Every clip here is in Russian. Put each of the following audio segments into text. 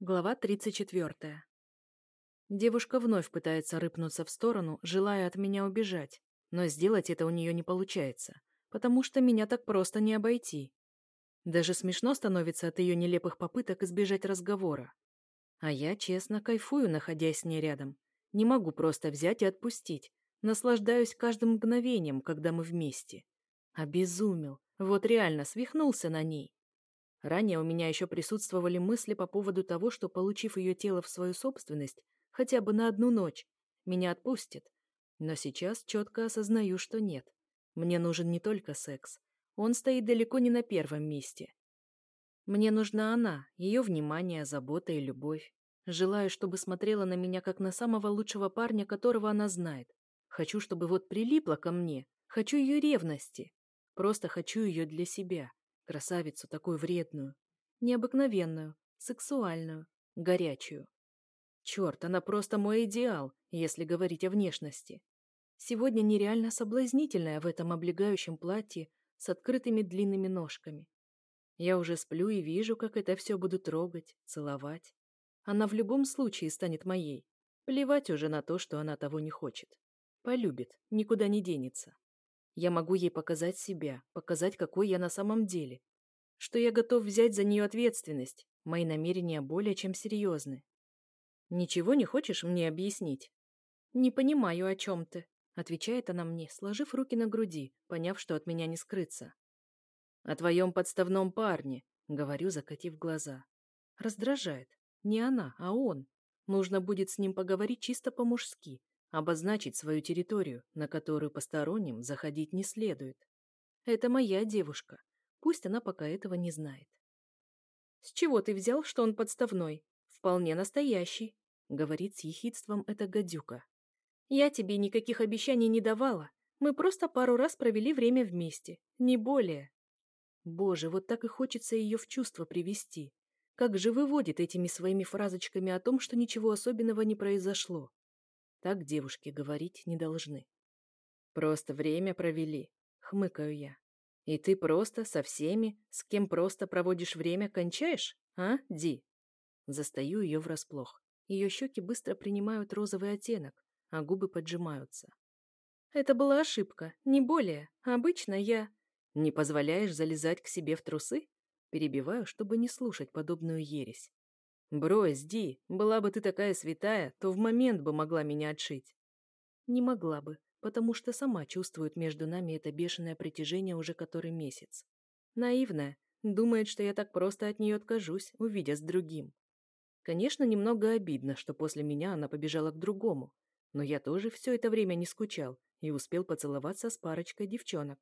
Глава 34. Девушка вновь пытается рыпнуться в сторону, желая от меня убежать, но сделать это у нее не получается, потому что меня так просто не обойти. Даже смешно становится от ее нелепых попыток избежать разговора. А я, честно, кайфую, находясь с ней рядом. Не могу просто взять и отпустить. Наслаждаюсь каждым мгновением, когда мы вместе. Обезумел. Вот реально свихнулся на ней. Ранее у меня еще присутствовали мысли по поводу того, что, получив ее тело в свою собственность, хотя бы на одну ночь, меня отпустит. Но сейчас четко осознаю, что нет. Мне нужен не только секс. Он стоит далеко не на первом месте. Мне нужна она, ее внимание, забота и любовь. Желаю, чтобы смотрела на меня как на самого лучшего парня, которого она знает. Хочу, чтобы вот прилипла ко мне. Хочу ее ревности. Просто хочу ее для себя. Красавицу такую вредную. Необыкновенную, сексуальную, горячую. Черт, она просто мой идеал, если говорить о внешности. Сегодня нереально соблазнительная в этом облегающем платье с открытыми длинными ножками. Я уже сплю и вижу, как это все буду трогать, целовать. Она в любом случае станет моей. Плевать уже на то, что она того не хочет. Полюбит, никуда не денется. Я могу ей показать себя, показать, какой я на самом деле. Что я готов взять за нее ответственность. Мои намерения более чем серьезны. Ничего не хочешь мне объяснить? Не понимаю, о чем ты, отвечает она мне, сложив руки на груди, поняв, что от меня не скрыться. О твоем подставном парне, говорю, закатив глаза. Раздражает. Не она, а он. Нужно будет с ним поговорить чисто по-мужски, обозначить свою территорию, на которую посторонним заходить не следует. Это моя девушка. Пусть она пока этого не знает. С чего ты взял, что он подставной? Вполне настоящий, говорит с ехидством эта гадюка. Я тебе никаких обещаний не давала. Мы просто пару раз провели время вместе, не более. Боже, вот так и хочется ее в чувство привести. Как же выводит этими своими фразочками о том, что ничего особенного не произошло. Так девушки говорить не должны. Просто время провели, хмыкаю я. И ты просто со всеми, с кем просто проводишь время, кончаешь, а, Ди? Застаю ее врасплох. Ее щеки быстро принимают розовый оттенок, а губы поджимаются. Это была ошибка, не более. Обычно я... Не позволяешь залезать к себе в трусы? Перебиваю, чтобы не слушать подобную ересь. Брось, Ди, была бы ты такая святая, то в момент бы могла меня отшить. Не могла бы, потому что сама чувствует между нами это бешеное притяжение уже который месяц. Наивная, думает, что я так просто от нее откажусь, увидя с другим. Конечно, немного обидно, что после меня она побежала к другому, но я тоже все это время не скучал и успел поцеловаться с парочкой девчонок.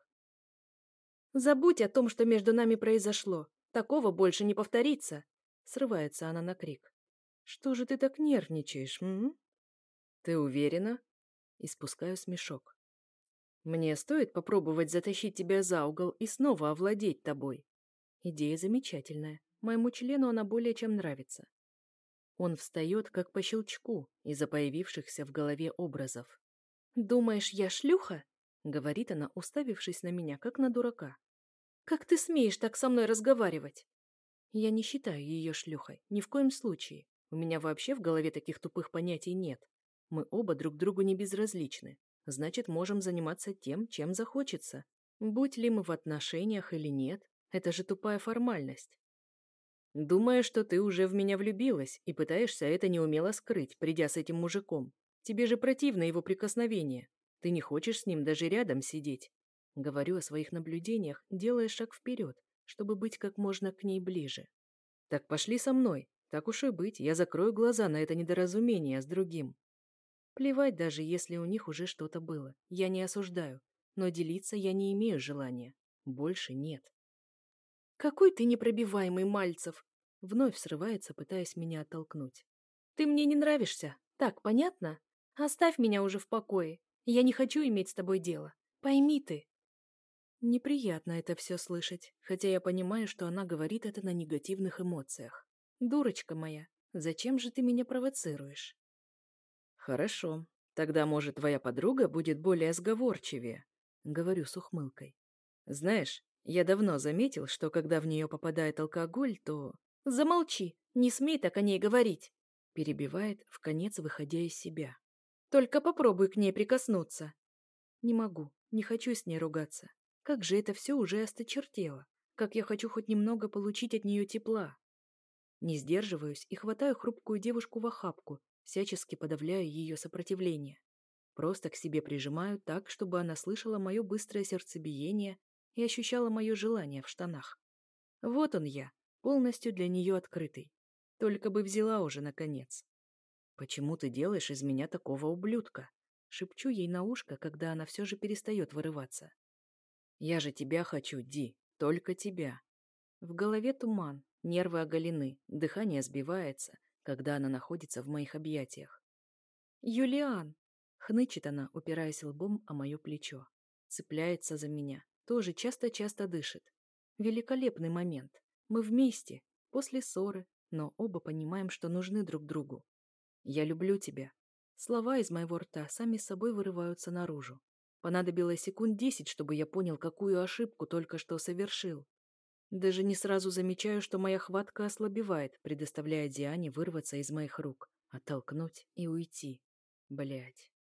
«Забудь о том, что между нами произошло. Такого больше не повторится!» Срывается она на крик. «Что же ты так нервничаешь, м?» «Ты уверена?» Испускаю смешок. «Мне стоит попробовать затащить тебя за угол и снова овладеть тобой?» Идея замечательная. Моему члену она более чем нравится. Он встает, как по щелчку, из-за появившихся в голове образов. «Думаешь, я шлюха?» — говорит она, уставившись на меня, как на дурака. «Как ты смеешь так со мной разговаривать?» Я не считаю ее шлюхой, ни в коем случае. У меня вообще в голове таких тупых понятий нет. Мы оба друг другу не безразличны. Значит, можем заниматься тем, чем захочется. Будь ли мы в отношениях или нет, это же тупая формальность. Думаю, что ты уже в меня влюбилась и пытаешься это неумело скрыть, придя с этим мужиком. Тебе же противно его прикосновение. Ты не хочешь с ним даже рядом сидеть. Говорю о своих наблюдениях, делая шаг вперед, чтобы быть как можно к ней ближе. Так пошли со мной. Так уж и быть, я закрою глаза на это недоразумение с другим. Плевать даже, если у них уже что-то было. Я не осуждаю. Но делиться я не имею желания. Больше нет. «Какой ты непробиваемый, Мальцев!» Вновь срывается, пытаясь меня оттолкнуть. «Ты мне не нравишься. Так, понятно? Оставь меня уже в покое. Я не хочу иметь с тобой дело. Пойми ты». Неприятно это все слышать, хотя я понимаю, что она говорит это на негативных эмоциях. «Дурочка моя, зачем же ты меня провоцируешь?» «Хорошо. Тогда, может, твоя подруга будет более сговорчивее», — говорю с ухмылкой. «Знаешь, я давно заметил, что когда в нее попадает алкоголь, то...» «Замолчи! Не смей так о ней говорить, перебивает, вконец выходя из себя. Только попробуй к ней прикоснуться. Не могу, не хочу с ней ругаться. Как же это все уже осточертело. Как я хочу хоть немного получить от нее тепла. Не сдерживаюсь и хватаю хрупкую девушку в охапку, всячески подавляя ее сопротивление. Просто к себе прижимаю так, чтобы она слышала мое быстрое сердцебиение и ощущала мое желание в штанах. Вот он я, полностью для нее открытый. Только бы взяла уже, наконец. «Почему ты делаешь из меня такого ублюдка?» Шепчу ей на ушко, когда она все же перестает вырываться. «Я же тебя хочу, Ди, только тебя». В голове туман, нервы оголены, дыхание сбивается, когда она находится в моих объятиях. «Юлиан!» — хнычет она, упираясь лбом о мое плечо. Цепляется за меня, тоже часто-часто дышит. Великолепный момент. Мы вместе, после ссоры, но оба понимаем, что нужны друг другу. «Я люблю тебя». Слова из моего рта сами собой вырываются наружу. Понадобилось секунд 10, чтобы я понял, какую ошибку только что совершил. Даже не сразу замечаю, что моя хватка ослабевает, предоставляя Диане вырваться из моих рук, оттолкнуть и уйти. Блядь.